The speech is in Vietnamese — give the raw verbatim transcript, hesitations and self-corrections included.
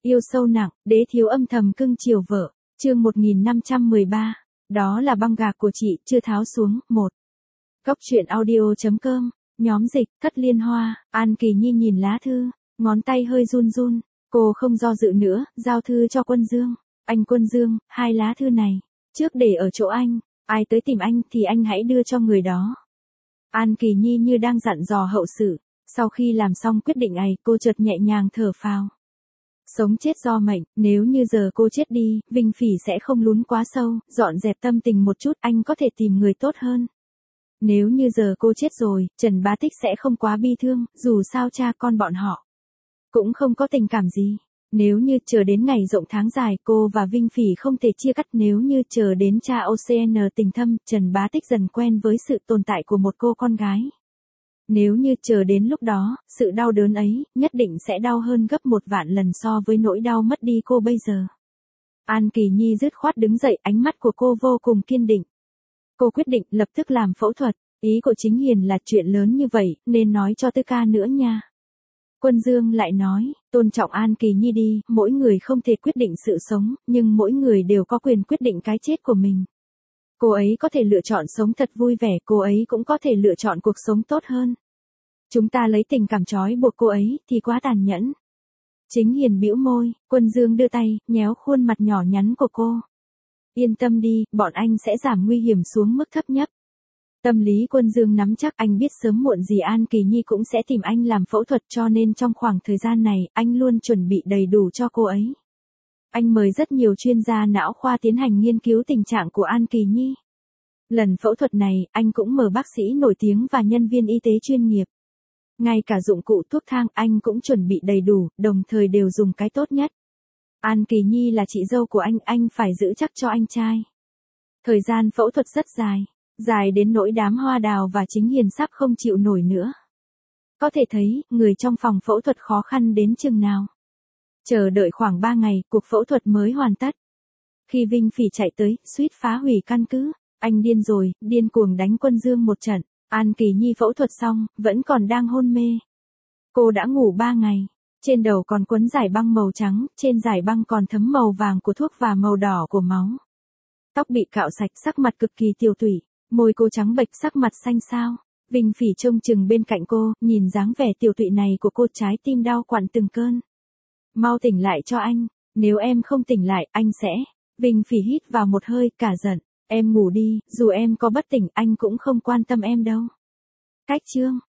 Yêu sâu nặng, đế thiếu âm thầm cưng chiều vợ. Chương một nghìn năm trăm mười ba. Đó là băng gạc của chị, chưa tháo xuống. một. Góc truyện audio chấm com. Nhóm dịch, Thất Liên Hoa. An Kỳ Nhi nhìn lá thư, ngón tay hơi run run. Cô không do dự nữa, giao thư cho Quân Dương. Anh Quân Dương, hai lá thư này, trước để ở chỗ anh. Ai tới tìm anh thì anh hãy đưa cho người đó. An Kỳ Nhi như đang dặn dò hậu sự. Sau khi làm xong quyết định ấy, cô chợt nhẹ nhàng thở phào. Sống chết do mệnh, nếu như giờ cô chết đi, Vinh Phỉ sẽ không lún quá sâu, dọn dẹp tâm tình một chút, anh có thể tìm người tốt hơn. Nếu như giờ cô chết rồi, Trần Bá Tích sẽ không quá bi thương, dù sao cha con bọn họ cũng không có tình cảm gì. Nếu như chờ đến ngày rộng tháng dài, cô và Vinh Phỉ không thể chia cắt. Nếu như chờ đến cha ô xê en tình thâm, Trần Bá Tích dần quen với sự tồn tại của một cô con gái. Nếu như chờ đến lúc đó, sự đau đớn ấy, nhất định sẽ đau hơn gấp một vạn lần so với nỗi đau mất đi cô bây giờ. An Kỳ Nhi dứt khoát đứng dậy, ánh mắt của cô vô cùng kiên định. Cô quyết định lập tức làm phẫu thuật. Ý của Chính Hiền là chuyện lớn như vậy, nên nói cho Tư Ca nữa nha. Quân Dương lại nói, tôn trọng An Kỳ Nhi đi, mỗi người không thể quyết định sự sống, nhưng mỗi người đều có quyền quyết định cái chết của mình. Cô ấy có thể lựa chọn sống thật vui vẻ, cô ấy cũng có thể lựa chọn cuộc sống tốt hơn. Chúng ta lấy tình cảm trói buộc cô ấy thì quá tàn nhẫn. Chính Hiền bĩu môi, Quân Dương đưa tay, nhéo khuôn mặt nhỏ nhắn của cô. Yên tâm đi, bọn anh sẽ giảm nguy hiểm xuống mức thấp nhất. Tâm lý Quân Dương nắm chắc, anh biết sớm muộn gì An Kỳ Nhi cũng sẽ tìm anh làm phẫu thuật, cho nên trong khoảng thời gian này, anh luôn chuẩn bị đầy đủ cho cô ấy. Anh mời rất nhiều chuyên gia não khoa tiến hành nghiên cứu tình trạng của An Kỳ Nhi. Lần phẫu thuật này, anh cũng mời bác sĩ nổi tiếng và nhân viên y tế chuyên nghiệp. Ngay cả dụng cụ thuốc thang, anh cũng chuẩn bị đầy đủ, đồng thời đều dùng cái tốt nhất. An Kỳ Nhi là chị dâu của anh, anh phải giữ chắc cho anh trai. Thời gian phẫu thuật rất dài, dài đến nỗi Đám Hoa Đào và Chính Hiền sắp không chịu nổi nữa. Có thể thấy, người trong phòng phẫu thuật khó khăn đến chừng nào. Chờ đợi khoảng ba ngày, cuộc phẫu thuật mới hoàn tất. Khi Vinh Phỉ chạy tới, suýt phá hủy căn cứ, anh điên rồi, điên cuồng đánh Quân Dương một trận. An Kỳ Nhi phẫu thuật xong, vẫn còn đang hôn mê. Cô đã ngủ ba ngày, trên đầu còn quấn dải băng màu trắng, trên dải băng còn thấm màu vàng của thuốc và màu đỏ của máu. Tóc bị cạo sạch, sắc mặt cực kỳ tiều tụy, môi cô trắng bệch, sắc mặt xanh xao. Vinh Phỉ trông chừng bên cạnh cô, nhìn dáng vẻ tiều tụy này của cô, trái tim đau quặn từng cơn. Mau tỉnh lại cho anh, nếu em không tỉnh lại, anh sẽ... Vinh Phỉ hít vào một hơi, cả giận. Em ngủ đi, dù em có bất tỉnh, anh cũng không quan tâm em đâu. Cách chương.